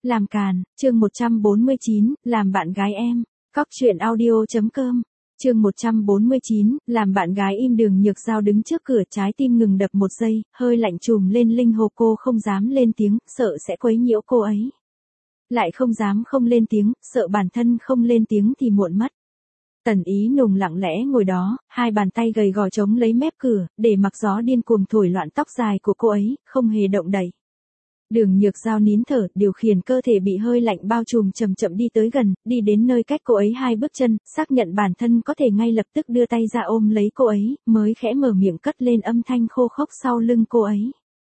Làm càn, chương 149, làm bạn gái em. Cóc truyện audio.com. Chương 149, làm bạn gái im. Đường Nhược Giao đứng trước cửa, trái tim ngừng đập một giây, hơi lạnh trùm lên linh hồn. Cô không dám lên tiếng, sợ sẽ quấy nhiễu cô ấy. Lại không dám không lên tiếng, sợ bản thân không lên tiếng thì muộn mất. Tần Ý Nùng lặng lẽ ngồi đó, hai bàn tay gầy gò chống lấy mép cửa, để mặc gió điên cuồng thổi loạn tóc dài của cô ấy, không hề động đậy. Đường Nhược Giao nín thở, điều khiển cơ thể bị hơi lạnh bao trùm, chậm chậm đi tới gần, đi đến nơi cách cô ấy 2 bước chân, xác nhận bản thân có thể ngay lập tức đưa tay ra ôm lấy cô ấy, mới khẽ mở miệng cất lên âm thanh khô khốc sau lưng cô ấy.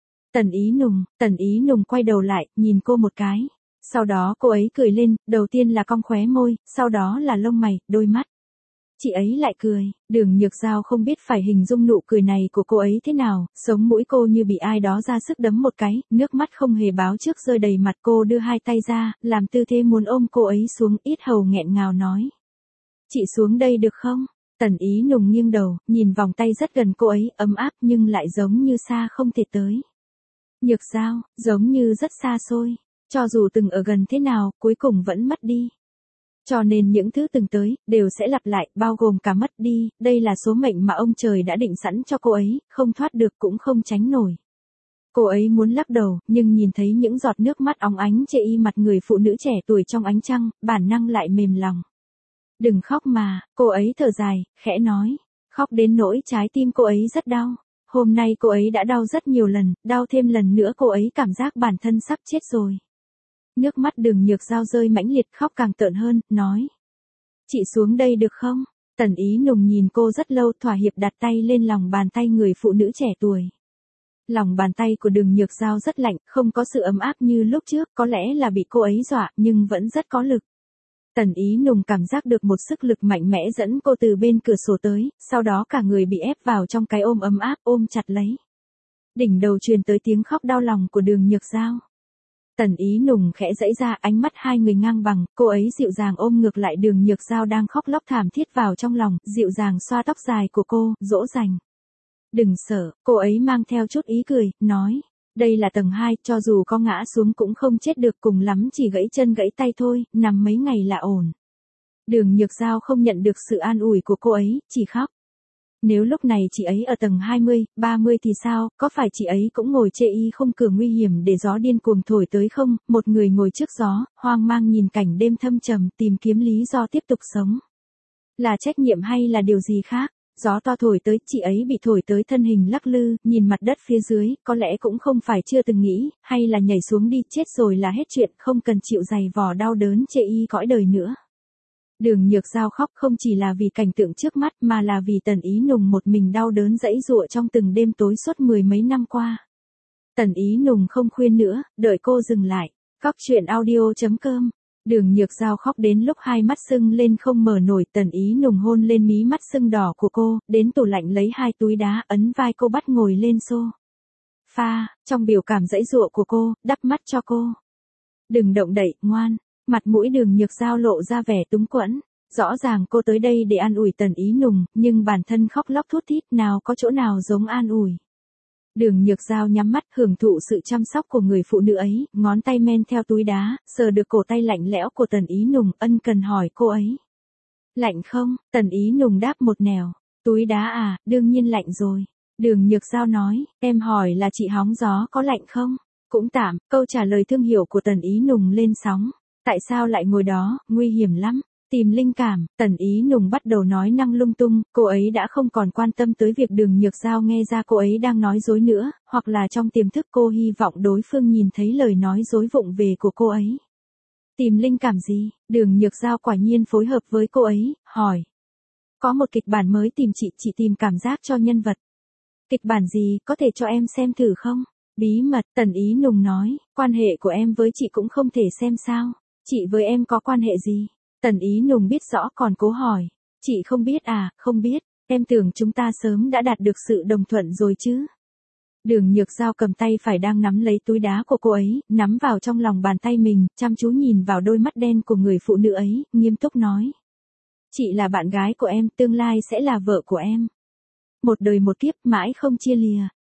Tần Ý Nùng quay đầu lại, nhìn cô một cái. Sau đó cô ấy cười lên, đầu tiên là cong khóe môi, sau đó là lông mày, đôi mắt. Chị ấy lại cười, Đường Nhược Giao không biết phải hình dung nụ cười này của cô ấy thế nào, sống mũi cô như bị ai đó ra sức đấm một cái, nước mắt không hề báo trước rơi đầy mặt. Cô đưa hai tay ra, làm tư thế muốn ôm cô ấy xuống, yết hầu nghẹn ngào nói. Chị xuống đây được không? Tần Ý Nùng nghiêng đầu, nhìn vòng tay rất gần cô ấy, ấm áp nhưng lại giống như xa không thể tới. Nhược Giao, giống như rất xa xôi, cho dù từng ở gần thế nào, cuối cùng vẫn mất đi. Cho nên những thứ từng tới, đều sẽ lặp lại, bao gồm cả mất đi, đây là số mệnh mà ông trời đã định sẵn cho cô ấy, không thoát được cũng không tránh nổi. Cô ấy muốn lắc đầu, nhưng nhìn thấy những giọt nước mắt óng ánh chê y mặt người phụ nữ trẻ tuổi trong ánh trăng, bản năng lại mềm lòng. Đừng khóc mà, cô ấy thở dài, khẽ nói, khóc đến nỗi trái tim cô ấy rất đau. Hôm nay cô ấy đã đau rất nhiều lần, đau thêm lần nữa cô ấy cảm giác bản thân sắp chết rồi. Nước mắt Đường Nhược Giao rơi mãnh liệt, khóc càng tợn hơn, nói. Chị xuống đây được không? Tần Ý Nùng nhìn cô rất lâu, thỏa hiệp đặt tay lên lòng bàn tay người phụ nữ trẻ tuổi. Lòng bàn tay của Đường Nhược Giao rất lạnh, không có sự ấm áp như lúc trước, có lẽ là bị cô ấy dọa, nhưng vẫn rất có lực. Tần Ý Nùng cảm giác được một sức lực mạnh mẽ dẫn cô từ bên cửa sổ tới, sau đó cả người bị ép vào trong cái ôm ấm áp, ôm chặt lấy. Đỉnh đầu truyền tới tiếng khóc đau lòng của Đường Nhược Giao. Tần Ý Nùng khẽ giãy ra, ánh mắt hai người ngang bằng, cô ấy dịu dàng ôm ngược lại Đường Nhược Giao đang khóc lóc thảm thiết vào trong lòng, dịu dàng xoa tóc dài của cô, dỗ dành. Đừng sợ, cô ấy mang theo chút ý cười, nói, đây là tầng 2, cho dù có ngã xuống cũng không chết được, cùng lắm chỉ gãy chân gãy tay thôi, nằm mấy ngày là ổn. Đường Nhược Giao không nhận được sự an ủi của cô ấy, chỉ khóc. Nếu lúc này chị ấy ở tầng 20, 30 thì sao, có phải chị ấy cũng ngồi chê y khung cửa nguy hiểm để gió điên cuồng thổi tới không? Một người ngồi trước gió, hoang mang nhìn cảnh đêm thâm trầm, tìm kiếm lý do tiếp tục sống. Là trách nhiệm hay là điều gì khác? Gió to thổi tới, chị ấy bị thổi tới, thân hình lắc lư, nhìn mặt đất phía dưới, có lẽ cũng không phải chưa từng nghĩ, hay là nhảy xuống đi, chết rồi là hết chuyện, không cần chịu dày vò đau đớn chê y cõi đời nữa. Đường Nhược Giao khóc không chỉ là vì cảnh tượng trước mắt mà là vì Tần Ý Nùng một mình đau đớn giãy giụa trong từng đêm tối suốt 10 mấy năm qua. Tần Ý Nùng không khuyên nữa, đợi cô dừng lại. Cóc truyện audio.com. Đường Nhược Giao khóc đến lúc hai mắt sưng lên không mở nổi. Tần Ý Nùng hôn lên mí mắt sưng đỏ của cô, đến tủ lạnh lấy 2 túi đá ấn vai cô bắt ngồi lên sofa, trong biểu cảm giãy giụa của cô, đắp mắt cho cô. Đừng động đậy, ngoan. Mặt mũi Đường Nhược Giao lộ ra vẻ túng quẫn. Rõ ràng cô tới đây để an ủi Tần Ý Nùng, nhưng bản thân khóc lóc thút thít, nào có chỗ nào giống an ủi. Đường Nhược Giao nhắm mắt hưởng thụ sự chăm sóc của người phụ nữ ấy, ngón tay men theo túi đá, sờ được cổ tay lạnh lẽo của Tần Ý Nùng, ân cần hỏi cô ấy. Lạnh không? Tần Ý Nùng đáp một nẻo. Túi đá à, đương nhiên lạnh rồi. Đường Nhược Giao nói, em hỏi là chị hóng gió có lạnh không? Cũng tạm, câu trả lời thương hiểu của Tần Ý Nùng lên sóng. Tại sao lại ngồi đó, nguy hiểm lắm. Tìm linh cảm, Tần Ý Nùng bắt đầu nói năng lung tung, cô ấy đã không còn quan tâm tới việc Đường Nhược Giao nghe ra cô ấy đang nói dối nữa, hoặc là trong tiềm thức cô hy vọng đối phương nhìn thấy lời nói dối vụng về của cô ấy. Tìm linh cảm gì? Đường Nhược Giao quả nhiên phối hợp với cô ấy, hỏi. Có một kịch bản mới tìm chị tìm cảm giác cho nhân vật. Kịch bản gì, có thể cho em xem thử không? Bí mật, Tần Ý Nùng nói, quan hệ của em với chị cũng không thể xem sao? Chị với em có quan hệ gì? Tần Ý Nùng biết rõ còn cố hỏi. Chị không biết à, không biết, em tưởng chúng ta sớm đã đạt được sự đồng thuận rồi chứ. Đường Nhược Giao cầm tay phải đang nắm lấy túi đá của cô ấy, nắm vào trong lòng bàn tay mình, chăm chú nhìn vào đôi mắt đen của người phụ nữ ấy, nghiêm túc nói. Chị là bạn gái của em, tương lai sẽ là vợ của em. Một đời một kiếp, mãi không chia lìa.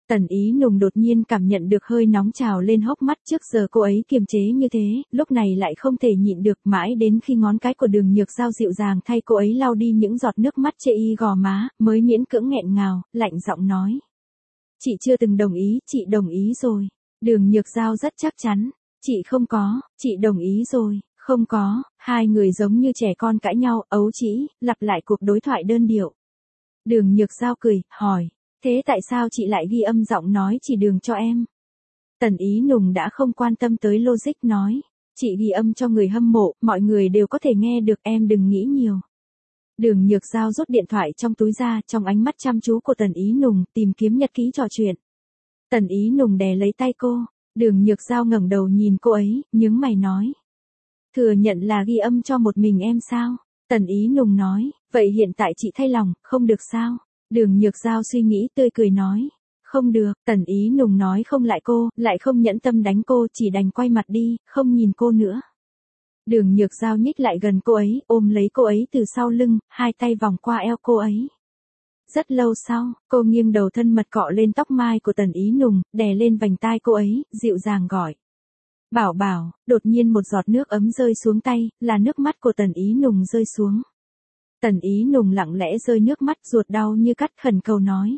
Tần Ý Nùng đột nhiên cảm nhận được hơi nóng trào lên hốc mắt, trước giờ cô ấy kiềm chế như thế, lúc này lại không thể nhịn được, mãi đến khi ngón cái của Đường Nhược Giao dịu dàng thay cô ấy lau đi những giọt nước mắt chê y gò má, mới miễn cưỡng nghẹn ngào, lạnh giọng nói. Chị chưa từng đồng ý, chị đồng ý rồi. Đường Nhược Giao rất chắc chắn. Chị không có, chị đồng ý rồi, không có. Hai người giống như trẻ con cãi nhau, ấu trĩ, lặp lại cuộc đối thoại đơn điệu. Đường Nhược Giao cười, hỏi. Thế tại sao chị lại ghi âm giọng nói chỉ đường cho em? Tần Ý Nùng đã không quan tâm tới logic nói. Chị ghi âm cho người hâm mộ, mọi người đều có thể nghe được, em đừng nghĩ nhiều. Đường Nhược Giao rút điện thoại trong túi ra, trong ánh mắt chăm chú của Tần Ý Nùng, tìm kiếm nhật ký trò chuyện. Tần Ý Nùng đè lấy tay cô, Đường Nhược Giao ngẩng đầu nhìn cô ấy, nhướng mày nói. Thừa nhận là ghi âm cho một mình em sao? Tần Ý Nùng nói, vậy hiện tại chị thay lòng, không được sao? Đường Nhược Giao suy nghĩ tươi cười nói. Không được, Tần Ý Nùng nói không lại cô, lại không nhẫn tâm đánh cô, chỉ đành quay mặt đi, không nhìn cô nữa. Đường Nhược Giao nhích lại gần cô ấy, ôm lấy cô ấy từ sau lưng, hai tay vòng qua eo cô ấy. Rất lâu sau, cô nghiêng đầu thân mật cọ lên tóc mai của Tần Ý Nùng, đè lên vành tai cô ấy, dịu dàng gọi. Bảo bảo, đột nhiên một giọt nước ấm rơi xuống tay, là nước mắt của Tần Ý Nùng rơi xuống. Tần Ý Nùng lặng lẽ rơi nước mắt, ruột đau như cắt, khẩn cầu nói.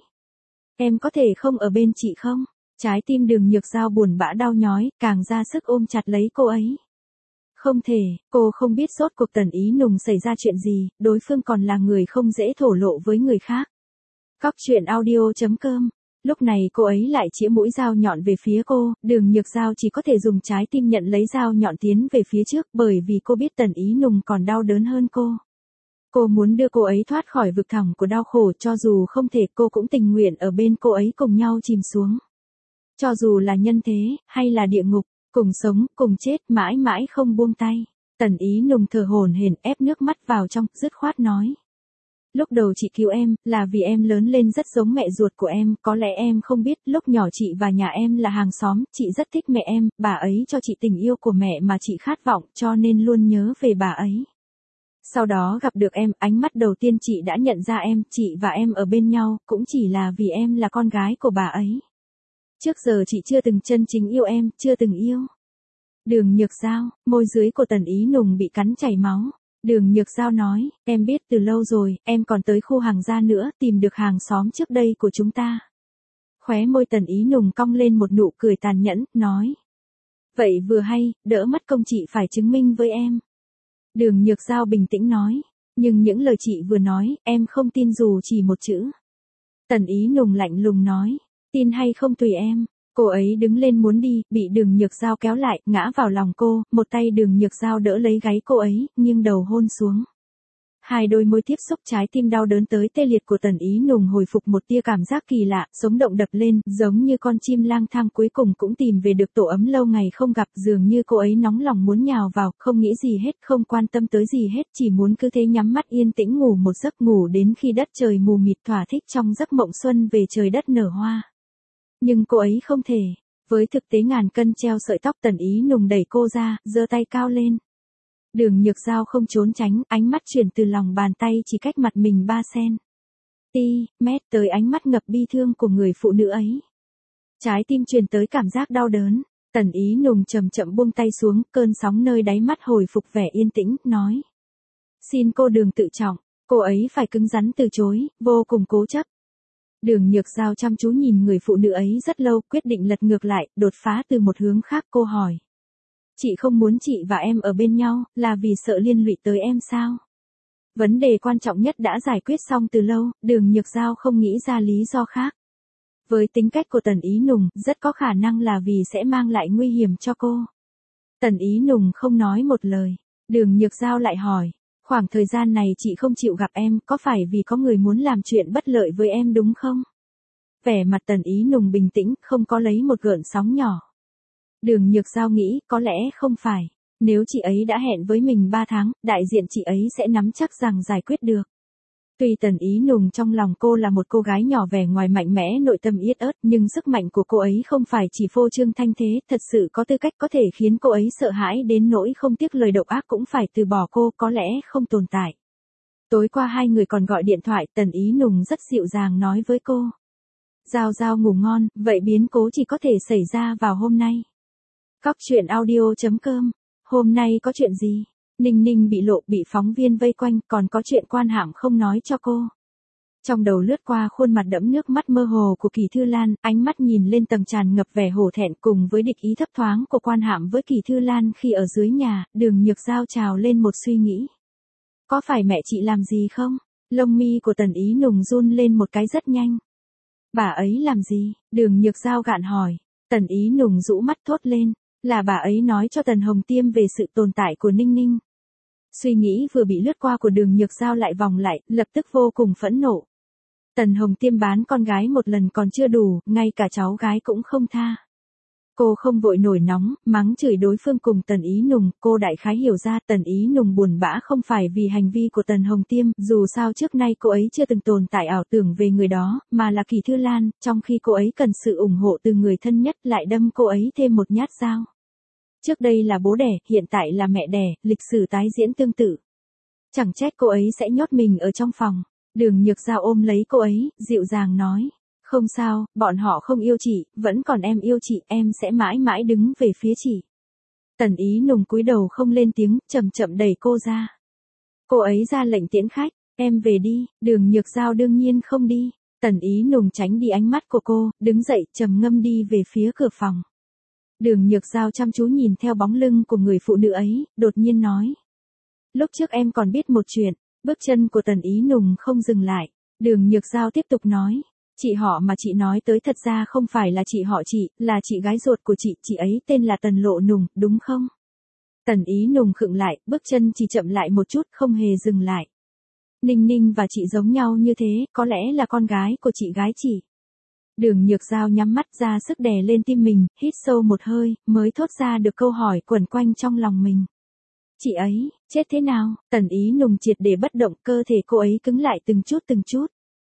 Em có thể không ở bên chị không? Trái tim Đường Nhược Giao buồn bã đau nhói, càng ra sức ôm chặt lấy cô ấy. Không thể, cô không biết rốt cuộc Tần Ý Nùng xảy ra chuyện gì, đối phương còn là người không dễ thổ lộ với người khác. Cóc truyện audio.com. Lúc này cô ấy lại chĩa mũi dao nhọn về phía cô, Đường Nhược Giao chỉ có thể dùng trái tim nhận lấy dao nhọn tiến về phía trước, bởi vì cô biết Tần Ý Nùng còn đau đớn hơn cô. Cô muốn đưa cô ấy thoát khỏi vực thẳm của đau khổ, cho dù không thể cô cũng tình nguyện ở bên cô ấy cùng nhau chìm xuống. Cho dù là nhân thế, hay là địa ngục, cùng sống, cùng chết, mãi mãi không buông tay. Tần Ý Nùng thở hổn hển ép nước mắt vào trong, dứt khoát nói. Lúc đầu chị cứu em, là vì em lớn lên rất giống mẹ ruột của em, có lẽ em không biết, lúc nhỏ chị và nhà em là hàng xóm, chị rất thích mẹ em, bà ấy cho chị tình yêu của mẹ mà chị khát vọng, cho nên luôn nhớ về bà ấy. Sau đó gặp được em, ánh mắt đầu tiên chị đã nhận ra em, chị và em ở bên nhau, cũng chỉ là vì em là con gái của bà ấy. Trước giờ chị chưa từng chân chính yêu em, chưa từng yêu. Đường Nhược Giao, môi dưới của Tần Ý Nùng bị cắn chảy máu. Đường Nhược Giao nói, em biết từ lâu rồi, em còn tới khu hàng gia nữa, tìm được hàng xóm trước đây của chúng ta. Khóe môi Tần Ý Nùng cong lên một nụ cười tàn nhẫn, nói. Vậy vừa hay, đỡ mất công chị phải chứng minh với em. Đường Nhược Giao bình tĩnh nói, nhưng những lời chị vừa nói, em không tin dù chỉ một chữ. Tần Ý Nùng lạnh lùng nói, tin hay không tùy em. Cô ấy đứng lên muốn đi, bị Đường Nhược Giao kéo lại, ngã vào lòng cô, một tay Đường Nhược Giao đỡ lấy gáy cô ấy, nghiêng đầu hôn xuống. Hai đôi môi tiếp xúc, trái tim đau đớn tới tê liệt của Tần Ý Nùng hồi phục một tia cảm giác kỳ lạ, sống động đập lên, giống như con chim lang thang cuối cùng cũng tìm về được tổ ấm lâu ngày không gặp, dường như cô ấy nóng lòng muốn nhào vào, không nghĩ gì hết, không quan tâm tới gì hết, chỉ muốn cứ thế nhắm mắt yên tĩnh ngủ một giấc, ngủ đến khi đất trời mù mịt, thỏa thích trong giấc mộng xuân về trời đất nở hoa. Nhưng cô ấy không thể, với thực tế ngàn cân treo sợi tóc. Tần Ý Nùng đẩy cô ra, giơ tay cao lên. Đường Nhược Giao không trốn tránh, ánh mắt chuyển từ lòng bàn tay chỉ cách mặt mình 3 cm tới ánh mắt ngập bi thương của người phụ nữ ấy. Trái tim truyền tới cảm giác đau đớn, Tần Ý Nùng chậm chậm buông tay xuống, cơn sóng nơi đáy mắt hồi phục vẻ yên tĩnh, nói. Xin cô Đường tự trọng, cô ấy phải cứng rắn từ chối, vô cùng cố chấp. Đường Nhược Giao chăm chú nhìn người phụ nữ ấy rất lâu, quyết định lật ngược lại, đột phá từ một hướng khác. Cô hỏi. Chị không muốn chị và em ở bên nhau, là vì sợ liên lụy tới em sao? Vấn đề quan trọng nhất đã giải quyết xong từ lâu, Đường Nhược Giao không nghĩ ra lý do khác. Với tính cách của Tần Ý Nùng, rất có khả năng là vì sẽ mang lại nguy hiểm cho cô. Tần Ý Nùng không nói một lời. Đường Nhược Giao lại hỏi. Khoảng thời gian này chị không chịu gặp em, có phải vì có người muốn làm chuyện bất lợi với em đúng không? Vẻ mặt Tần Ý Nùng bình tĩnh, không có lấy một gợn sóng nhỏ. Đường Nhược Giao nghĩ, có lẽ không phải. Nếu chị ấy đã hẹn với mình 3 tháng, đại diện chị ấy sẽ nắm chắc rằng giải quyết được. Tuy Tần Ý Nùng trong lòng cô là một cô gái nhỏ vẻ ngoài mạnh mẽ, nội tâm yết ớt, nhưng sức mạnh của cô ấy không phải chỉ phô trương thanh thế, thật sự có tư cách có thể khiến cô ấy sợ hãi đến nỗi không tiếc lời độc ác cũng phải từ bỏ cô, có lẽ không tồn tại. Tối qua hai người còn gọi điện thoại, Tần Ý Nùng rất dịu dàng nói với cô. Giao Giao ngủ ngon, vậy biến cố chỉ có thể xảy ra vào hôm nay. Cóc truyện audio.com. Hôm nay có chuyện gì? Ninh Ninh bị lộ, bị phóng viên vây quanh, còn có chuyện Quan Hạm không nói cho cô. Trong đầu lướt qua khuôn mặt đẫm nước mắt mơ hồ của Kỳ Thư Lan, ánh mắt nhìn lên tầng tràn ngập vẻ hổ thẹn cùng với địch ý thấp thoáng của Quan Hạm với Kỳ Thư Lan khi ở dưới nhà, Đường Nhược Giao trào lên một suy nghĩ. Có phải mẹ chị làm gì không? Lông mi của Tần Ý Nùng run lên một cái rất nhanh. Bà ấy làm gì? Đường Nhược Giao gạn hỏi. Tần Ý Nùng rũ mắt thốt lên, là bà ấy nói cho Tần Hồng Tiêm về sự tồn tại của Ninh Ninh. Suy nghĩ vừa bị lướt qua của Đường Nhược Giao lại vòng lại, lập tức vô cùng phẫn nộ. Tần Hồng Tiêm bán con gái một lần còn chưa đủ, ngay cả cháu gái cũng không tha. Cô không vội nổi nóng, mắng chửi đối phương cùng Tần Ý Nùng, cô đại khái hiểu ra Tần Ý Nùng buồn bã không phải vì hành vi của Tần Hồng Tiêm, dù sao trước nay cô ấy chưa từng tồn tại ảo tưởng về người đó, mà là Kỳ Thư Lan, trong khi cô ấy cần sự ủng hộ từ người thân nhất lại đâm cô ấy thêm một nhát dao. Trước đây là bố đẻ, hiện tại là mẹ đẻ, lịch sử tái diễn tương tự. Chẳng trách cô ấy sẽ nhốt mình ở trong phòng. Đường Nhược Giao ôm lấy cô ấy, dịu dàng nói. Không sao, bọn họ không yêu chị, vẫn còn em yêu chị, em sẽ mãi mãi đứng về phía chị. Tần Ý Nùng cúi đầu không lên tiếng, chậm chậm đẩy cô ra. Cô ấy ra lệnh tiễn khách, em về đi, Đường Nhược Giao đương nhiên không đi. Tần Ý Nùng tránh đi ánh mắt của cô, đứng dậy trầm ngâm đi về phía cửa phòng. Đường Nhược Giao chăm chú nhìn theo bóng lưng của người phụ nữ ấy, đột nhiên nói. Lúc trước em còn biết một chuyện. Bước chân của Tần Ý Nùng không dừng lại. Đường Nhược Giao tiếp tục nói. Chị họ mà chị nói tới thật ra không phải là chị họ chị, là chị gái ruột của chị ấy tên là Tần Lộ Nùng, đúng không? Tần Ý Nùng khựng lại, bước chân chỉ chậm lại một chút, không hề dừng lại. Ninh Ninh và chị giống nhau như thế, có lẽ là con gái của chị gái chị. Đường Nhược Giao nhắm mắt ra sức đè lên tim mình, hít sâu một hơi, mới thốt ra được câu hỏi quẩn quanh trong lòng mình. Chị ấy, chết thế nào? Tần Ý Nùng triệt để bất động, cơ thể cô ấy cứng lại từng chút.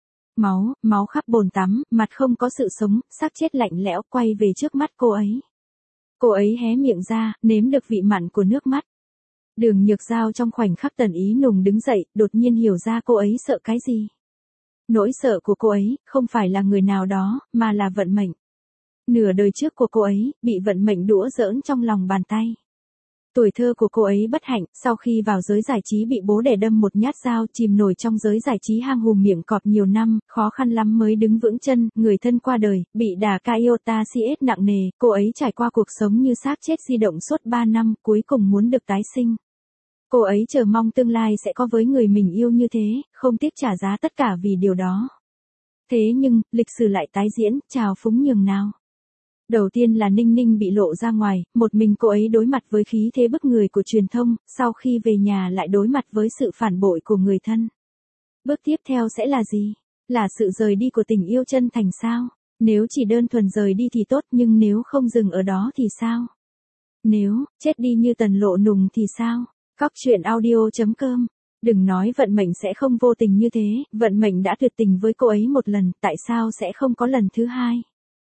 Máu khắp bồn tắm, mặt không có sự sống, xác chết lạnh lẽo quay về trước mắt cô ấy. Cô ấy hé miệng ra, nếm được vị mặn của nước mắt. Đường Nhược Giao trong khoảnh khắc Tần Ý Nùng đứng dậy, đột nhiên hiểu ra cô ấy sợ cái gì. Nỗi sợ của cô ấy, không phải là người nào đó, mà là vận mệnh. Nửa đời trước của cô ấy, bị vận mệnh đũa giỡn trong lòng bàn tay. Tuổi thơ của cô ấy bất hạnh, sau khi vào giới giải trí bị bố đẻ đâm một nhát dao, chìm nổi trong giới giải trí hang hùm miệng cọp nhiều năm, khó khăn lắm mới đứng vững chân, người thân qua đời, bị đả iota CS nặng nề, cô ấy trải qua cuộc sống như xác chết di động suốt 3 năm, cuối cùng muốn được tái sinh. Cô ấy chờ mong tương lai sẽ có với người mình yêu như thế, không tiếc trả giá tất cả vì điều đó. Thế nhưng, lịch sử lại tái diễn, trào phúng nhường nào. Đầu tiên là Ninh Ninh bị lộ ra ngoài, một mình cô ấy đối mặt với khí thế bức người của truyền thông, sau khi về nhà lại đối mặt với sự phản bội của người thân. Bước tiếp theo sẽ là gì? Là sự rời đi của tình yêu chân thành sao? Nếu chỉ đơn thuần rời đi thì tốt, nhưng nếu không dừng ở đó thì sao? Nếu chết đi như Tần Lộ Nùng thì sao? Cóc truyện audio.com. Đừng nói vận mệnh sẽ không vô tình như thế, vận mệnh đã tuyệt tình với cô ấy một lần, tại sao sẽ không có lần thứ hai?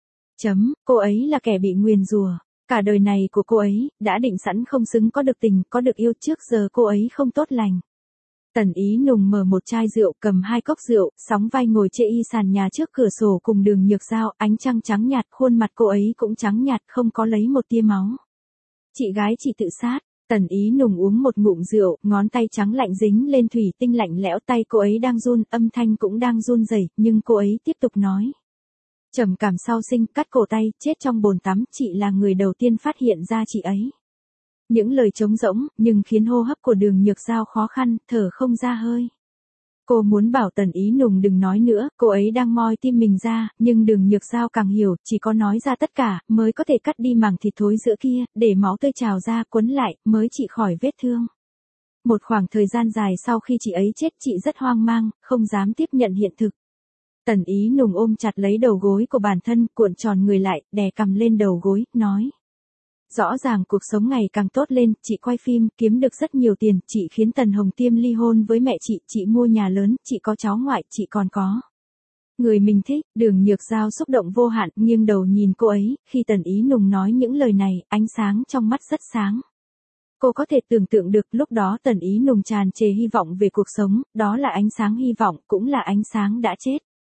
Cô ấy là kẻ bị nguyền rủa. Cả đời này của cô ấy, đã định sẵn không xứng có được tình, có được yêu, trước giờ cô ấy không tốt lành. Tần Ý Nùng mở một chai rượu, cầm 2 cốc rượu, sóng vai ngồi chê y sàn nhà trước cửa sổ cùng Đường Nhược Giao, ánh trăng trắng nhạt, khuôn mặt cô ấy cũng trắng nhạt, không có lấy một tia máu. Chị gái chị tự sát. Tần Ý Nùng uống một ngụm rượu, ngón tay trắng lạnh dính lên thủy tinh lạnh lẽo, tay cô ấy đang run, âm thanh cũng đang run rẩy, nhưng cô ấy tiếp tục nói. Trầm cảm sau sinh, cắt cổ tay, chết trong bồn tắm, chị là người đầu tiên phát hiện ra chị ấy. Những lời trống rỗng, nhưng khiến hô hấp của Đường Nhược Giao khó khăn, thở không ra hơi. Cô muốn bảo Tần Ý Nùng đừng nói nữa, cô ấy đang moi tim mình ra, nhưng Đường Nhược Giao càng hiểu, chỉ có nói ra tất cả, mới có thể cắt đi mảng thịt thối giữa kia, để máu tươi trào ra, quấn lại, mới trị khỏi vết thương. Một khoảng thời gian dài sau khi chị ấy chết, chị rất hoang mang, không dám tiếp nhận hiện thực. Tần Ý Nùng ôm chặt lấy đầu gối của bản thân, cuộn tròn người lại, đè cằm lên đầu gối, nói. Rõ ràng cuộc sống ngày càng tốt lên, chị quay phim, kiếm được rất nhiều tiền, chị khiến Tần Hồng Tiêm ly hôn với mẹ chị mua nhà lớn, chị có cháu ngoại, chị còn có người mình thích. Đường Nhược Giao xúc động vô hạn, nghiêng đầu nhìn cô ấy, khi Tần Ý Nùng nói những lời này, ánh sáng trong mắt rất sáng. Cô có thể tưởng tượng được lúc đó Tần Ý Nùng tràn trề hy vọng về cuộc sống, đó là ánh sáng hy vọng, cũng là ánh sáng đã chết.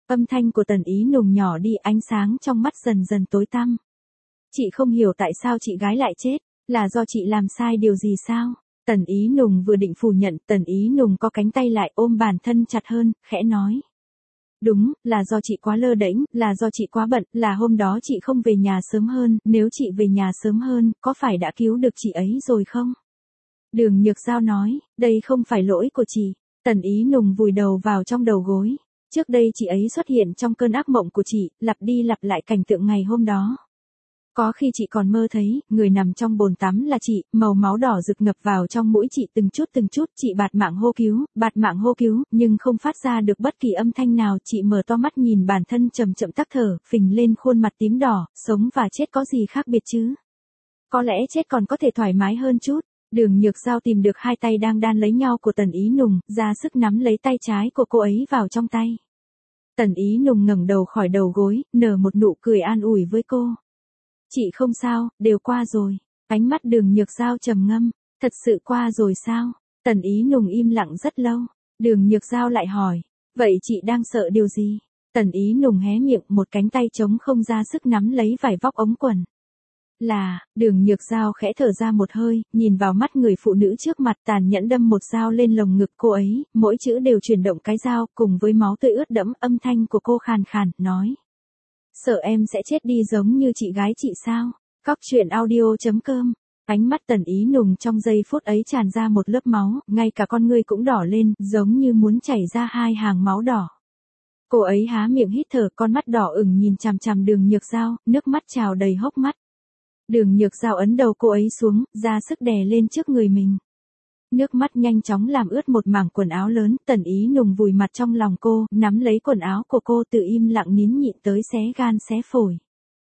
Âm thanh của Tần Ý Nùng nhỏ đi, ánh sáng trong mắt dần dần tối tăm. Chị không hiểu tại sao chị gái lại chết, là do chị làm sai điều gì sao? Tần Ý Nùng vừa định phủ nhận, Tần Ý Nùng có cánh tay lại ôm bản thân chặt hơn, khẽ nói. Đúng, là do chị quá lơ đễnh, là do chị quá bận, là hôm đó chị không về nhà sớm hơn, nếu chị về nhà sớm hơn, có phải đã cứu được chị ấy rồi không? Đường Nhược Giao nói, đây không phải lỗi của chị. Tần Ý Nùng vùi đầu vào trong đầu gối. Trước đây chị ấy xuất hiện trong cơn ác mộng của chị, lặp đi lặp lại cảnh tượng ngày hôm đó. Có khi chị còn mơ thấy, người nằm trong bồn tắm là chị, màu máu đỏ rực ngập vào trong mũi chị từng chút, chị bạt mạng hô cứu, nhưng không phát ra được bất kỳ âm thanh nào, chị mở to mắt nhìn bản thân chậm chậm tắc thở, phình lên khuôn mặt tím đỏ, sống và chết có gì khác biệt chứ? Có lẽ chết còn có thể thoải mái hơn chút. Đường Nhược Giao tìm được hai tay đang đan lấy nhau của Tần Ý Nùng, ra sức nắm lấy tay trái của cô ấy vào trong tay. Tần Ý Nùng ngẩng đầu khỏi đầu gối, nở một nụ cười an ủi với cô. Chị không sao, đều qua rồi. Ánh mắt Đường Nhược Giao trầm ngâm. Thật sự qua rồi sao? Tần Ý Nùng im lặng rất lâu. Đường Nhược Giao lại hỏi. Vậy chị đang sợ điều gì? Tần Ý Nùng hé miệng, một cánh tay trống không ra sức nắm lấy vải vóc ống quần. Đường Nhược Giao khẽ thở ra một hơi, nhìn vào mắt người phụ nữ trước mặt, tàn nhẫn đâm một dao lên lồng ngực cô ấy, mỗi chữ đều chuyển động cái dao, cùng với máu tươi ướt đẫm, âm thanh của cô khàn khàn, nói. Sợ em sẽ chết đi giống như chị gái chị sao? Cóc truyện audio.com. Ánh mắt Tần Ý Nùng trong giây phút ấy tràn ra một lớp máu, ngay cả con ngươi cũng đỏ lên, giống như muốn chảy ra hai hàng máu đỏ. Cô ấy há miệng hít thở, con mắt đỏ ửng nhìn chằm chằm Đường Nhược Giao, nước mắt trào đầy hốc mắt. Đường Nhược Giao ấn đầu cô ấy xuống, ra sức đè lên trước người mình. Nước mắt nhanh chóng làm ướt một mảng quần áo lớn, Tần Ý Nùng vùi mặt trong lòng cô, nắm lấy quần áo của cô, tự im lặng nín nhịn tới xé gan xé phổi.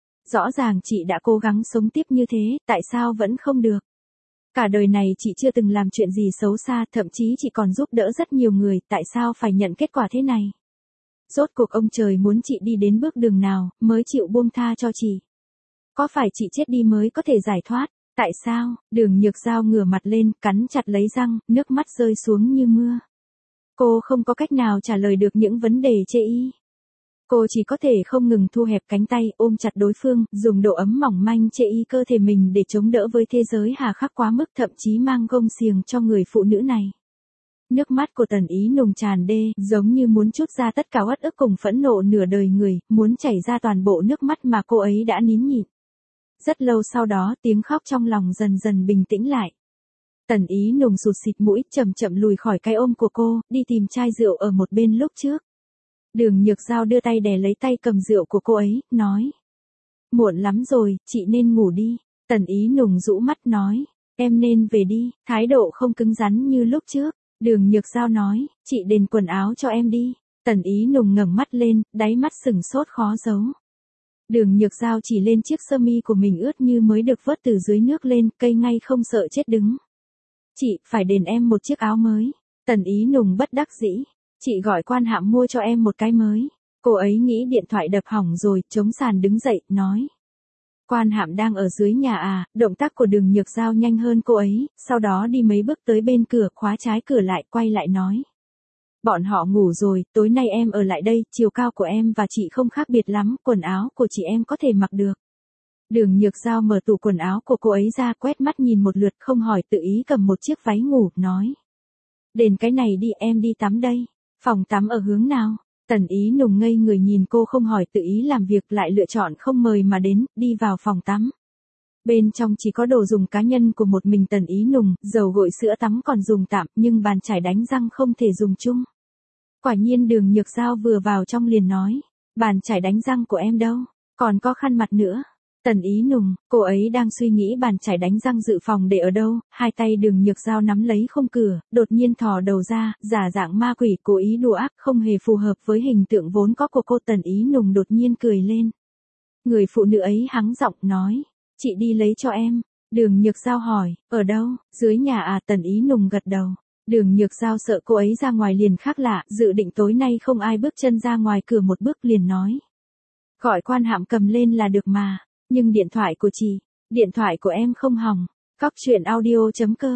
Rõ ràng chị đã cố gắng sống tiếp như thế, tại sao vẫn không được? Cả đời này chị chưa từng làm chuyện gì xấu xa, thậm chí chị còn giúp đỡ rất nhiều người, tại sao phải nhận kết quả thế này? Rốt cuộc ông trời muốn chị đi đến bước đường nào, mới chịu buông tha cho chị? Có phải chị chết đi mới có thể giải thoát? Tại sao? Đường Nhược Giao ngửa mặt lên, cắn chặt lấy răng, nước mắt rơi xuống như mưa. Cô không có cách nào trả lời được những vấn đề chê y. Cô chỉ có thể không ngừng thu hẹp cánh tay, ôm chặt đối phương, dùng độ ấm mỏng manh chê y cơ thể mình để chống đỡ với thế giới hà khắc quá mức, thậm chí mang gông xiềng cho người phụ nữ này. Nước mắt của Tần Ý Nùng tràn đê, giống như muốn trút ra tất cả uất ức cùng phẫn nộ nửa đời người, muốn chảy ra toàn bộ nước mắt mà cô ấy đã nín nhịn. Rất lâu sau đó, tiếng khóc trong lòng dần dần bình tĩnh lại. Tần Ý Nùng sụt xịt mũi, chậm chậm lùi khỏi cái ôm của cô, đi tìm chai rượu ở một bên lúc trước. Đường Nhược Giao đưa tay đè lấy tay cầm rượu của cô ấy, nói. Muộn lắm rồi, chị nên ngủ đi. Tần Ý Nùng rũ mắt nói. Em nên về đi, thái độ không cứng rắn như lúc trước. Đường Nhược Giao nói, chị đền quần áo cho em đi. Tần Ý Nùng ngẩng mắt lên, đáy mắt sừng sốt khó giấu. Đường Nhược Giao chỉ lên chiếc sơ mi của mình ướt như mới được vớt từ dưới nước lên, cây ngay không sợ chết đứng. Chị, phải đền em một chiếc áo mới. Tần Ý Nùng bất đắc dĩ. Chị gọi quan hạm mua cho em một cái mới. Cô ấy nghĩ điện thoại đập hỏng rồi, chống sàn đứng dậy, nói. Quan hạm đang ở dưới nhà à? Động tác của Đường Nhược Giao nhanh hơn cô ấy, sau đó đi mấy bước tới bên cửa, khóa trái cửa lại, quay lại nói. Bọn họ ngủ rồi, tối nay em ở lại đây, chiều cao của em và chị không khác biệt lắm, quần áo của chị em có thể mặc được. Đường Nhược Giao mở tủ quần áo của cô ấy ra, quét mắt nhìn một lượt, không hỏi, tự ý cầm một chiếc váy ngủ, nói. Đền cái này đi, em đi tắm đây. Phòng tắm ở hướng nào? Tần Ý Nùng ngây người nhìn cô, không hỏi, tự ý làm việc, lại lựa chọn không mời mà đến, đi vào phòng tắm. Bên trong chỉ có đồ dùng cá nhân của một mình Tần Ý Nùng, dầu gội sữa tắm còn dùng tạm, nhưng bàn chải đánh răng không thể dùng chung. Quả nhiên Đường Nhược Giao vừa vào trong liền nói, bàn chải đánh răng của em đâu, còn có khăn mặt nữa. Tần Ý Nùng, cô ấy đang suy nghĩ bàn chải đánh răng dự phòng để ở đâu, hai tay Đường Nhược Giao nắm lấy khung cửa, đột nhiên thò đầu ra, giả dạng ma quỷ, cố ý đùa ác, không hề phù hợp với hình tượng vốn có của cô. Tần Ý Nùng đột nhiên cười lên. Người phụ nữ ấy hắng giọng nói, chị đi lấy cho em. Đường Nhược Giao hỏi, ở đâu? Dưới nhà à? Tần Ý Nùng gật đầu. Đường Nhược Giao sợ cô ấy ra ngoài liền khác lạ, dự định tối nay không ai bước chân ra ngoài cửa một bước, liền nói. Gọi quan hạm cầm lên là được mà, nhưng điện thoại của chị, điện thoại của em không hỏng. Cóc truyện audio.com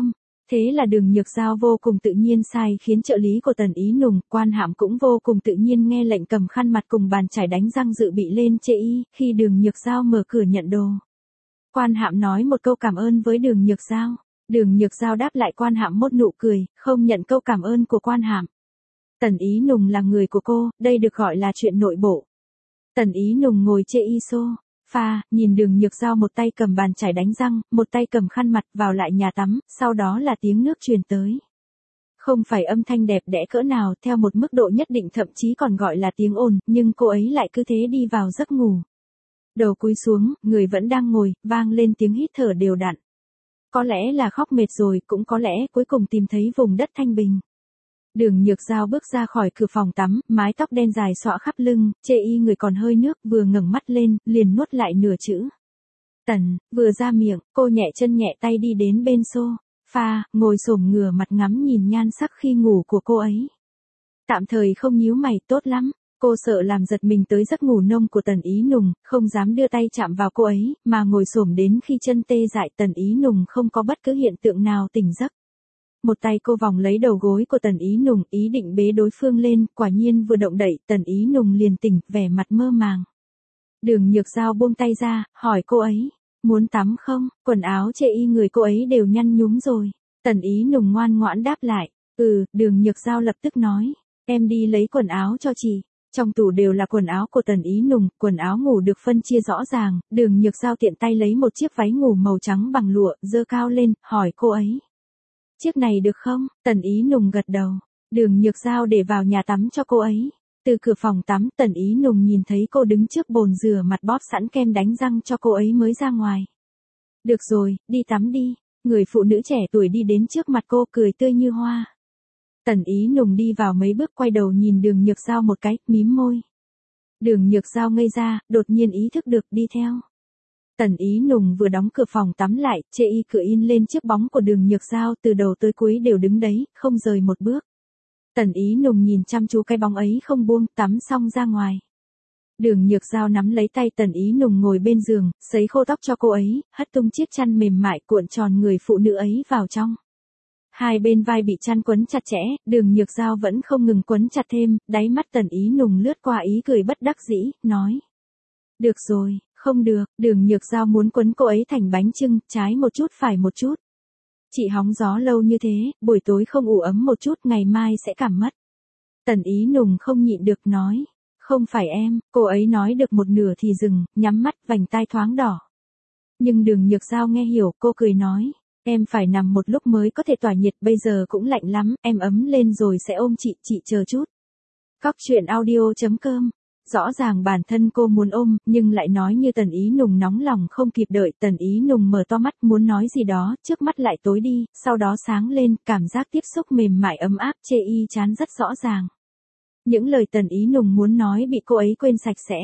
Thế là Đường Nhược Giao vô cùng tự nhiên sai khiến trợ lý của Tần Ý Nùng, Quan Hạm cũng vô cùng tự nhiên nghe lệnh cầm khăn mặt cùng bàn chải đánh răng dự bị lên chê y, khi Đường Nhược Giao mở cửa nhận đồ. Quan Hạm nói một câu cảm ơn với Đường Nhược Giao. Đường Nhược Giao đáp lại Quan Hạm một nụ cười, không nhận câu cảm ơn của Quan Hạm. Tần Ý Nùng là người của cô, đây được gọi là chuyện nội bộ. Tần Ý Nùng ngồi chê y sofa, nhìn Đường Nhược Giao một tay cầm bàn chải đánh răng, một tay cầm khăn mặt vào lại nhà tắm, sau đó là tiếng nước truyền tới. Không phải âm thanh đẹp đẽ cỡ nào, theo một mức độ nhất định thậm chí còn gọi là tiếng ồn, nhưng cô ấy lại cứ thế đi vào giấc ngủ. Đầu cúi xuống, người vẫn đang ngồi, vang lên tiếng hít thở đều đặn. Có lẽ là khóc mệt rồi, cũng có lẽ cuối cùng tìm thấy vùng đất thanh bình. Đường Nhược Giao bước ra khỏi cửa phòng tắm, mái tóc đen dài xõa khắp lưng, chê y người còn hơi nước, vừa ngẩng mắt lên, liền nuốt lại nửa chữ. Tần, vừa ra miệng, cô nhẹ chân nhẹ tay đi đến bên sofa, ngồi xổm ngửa mặt ngắm nhìn nhan sắc khi ngủ của cô ấy. Tạm thời không nhíu mày, tốt lắm. Cô sợ làm giật mình tới giấc ngủ nông của Tần Ý Nùng, không dám đưa tay chạm vào cô ấy, mà ngồi xổm đến khi chân tê dại. Tần Ý Nùng không có bất cứ hiện tượng nào tỉnh giấc. Một tay cô vòng lấy đầu gối của Tần Ý Nùng, ý định bế đối phương lên, quả nhiên vừa động đậy, Tần Ý Nùng liền tỉnh, vẻ mặt mơ màng. Đường Nhược Giao buông tay ra, hỏi cô ấy, muốn tắm không? Quần áo chê y người cô ấy đều nhăn nhúm rồi. Tần Ý Nùng ngoan ngoãn đáp lại, Đường Nhược Giao lập tức nói, em đi lấy quần áo cho chị. Trong tủ đều là quần áo của Tần Ý Nùng, quần áo ngủ được phân chia rõ ràng, Đường Nhược Giao tiện tay lấy một chiếc váy ngủ màu trắng bằng lụa, giơ cao lên, hỏi cô ấy. Chiếc này được không? Tần Ý Nùng gật đầu. Đường Nhược Giao để vào nhà tắm cho cô ấy. Từ cửa phòng tắm, Tần Ý Nùng nhìn thấy cô đứng trước bồn rửa mặt bóp sẵn kem đánh răng cho cô ấy mới ra ngoài. Được rồi, đi tắm đi. Người phụ nữ trẻ tuổi đi đến trước mặt cô cười tươi như hoa. Tần Ý Nùng đi vào mấy bước quay đầu nhìn Đường Nhược Giao một cái, mím môi. Đường Nhược Giao ngây ra, đột nhiên ý thức được đi theo. Tần Ý Nùng vừa đóng cửa phòng tắm lại, chê y cửa in lên chiếc bóng của Đường Nhược Giao từ đầu tới cuối đều đứng đấy, không rời một bước. Tần Ý Nùng nhìn chăm chú cái bóng ấy không buông, tắm xong ra ngoài. Đường Nhược Giao nắm lấy tay Tần Ý Nùng ngồi bên giường, sấy khô tóc cho cô ấy, hất tung chiếc chăn mềm mại cuộn tròn người phụ nữ ấy vào trong. Hai bên vai bị chăn quấn chặt chẽ, Đường Nhược Giao vẫn không ngừng quấn chặt thêm, đáy mắt Tần Ý Nùng lướt qua ý cười bất đắc dĩ, nói. Được rồi, không được, Đường Nhược Giao muốn quấn cô ấy thành bánh chưng, trái một chút phải một chút. Chị hóng gió lâu như thế, buổi tối không ủ ấm một chút, ngày mai sẽ cảm mất. Tần Ý Nùng không nhịn được nói. Không phải em, cô ấy nói được một nửa thì dừng, nhắm mắt, vành tai thoáng đỏ. Nhưng Đường Nhược Giao nghe hiểu, cô cười nói. Em phải nằm một lúc mới có thể tỏa nhiệt, bây giờ cũng lạnh lắm, em ấm lên rồi sẽ ôm chị chờ chút. Cóc truyện audio.com. Rõ ràng bản thân cô muốn ôm, nhưng lại nói như Tần Ý Nùng nóng lòng không kịp đợi. Tần Ý Nùng mở to mắt muốn nói gì đó, trước mắt lại tối đi, sau đó sáng lên, cảm giác tiếp xúc mềm mại ấm áp chê y chán rất rõ ràng. Những lời Tần Ý Nùng muốn nói bị cô ấy quên sạch sẽ.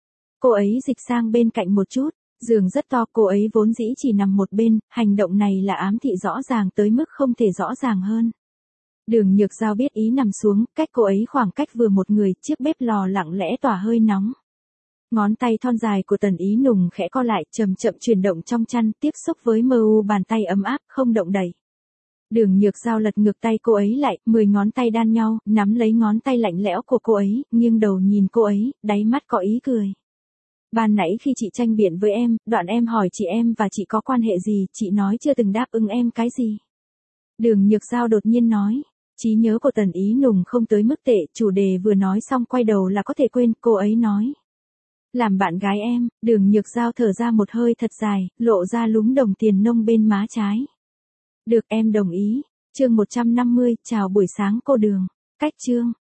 Cô ấy dịch sang bên cạnh một chút, giường rất to, cô ấy vốn dĩ chỉ nằm một bên, hành động này là ám thị rõ ràng tới mức không thể rõ ràng hơn. Đường Nhược Giao biết ý nằm xuống, cách cô ấy khoảng cách vừa một người, chiếc bếp lò lặng lẽ tỏa hơi nóng. Ngón tay thon dài của Tần Ý Nùng khẽ co lại, chậm chậm chuyển động trong chăn, tiếp xúc với mờ u bàn tay ấm áp, không động đậy. Đường Nhược Giao lật ngược tay cô ấy lại, 10 ngón tay đan nhau, nắm lấy ngón tay lạnh lẽo của cô ấy, nghiêng đầu nhìn cô ấy, đáy mắt có ý cười. Ban nãy khi chị tranh biện với em, đoạn em hỏi chị em và chị có quan hệ gì, chị nói chưa từng đáp ứng em cái gì. Đường Nhược Giao đột nhiên nói. Trí nhớ của Tần Ý Nùng không tới mức tệ, chủ đề vừa nói xong quay đầu là có thể quên, cô ấy nói. Làm bạn gái em, Đường Nhược Giao thở ra một hơi thật dài, lộ ra lúm đồng tiền nông bên má trái. Được, em đồng ý. Chương 150, chào buổi sáng cô Đường. Cách chương.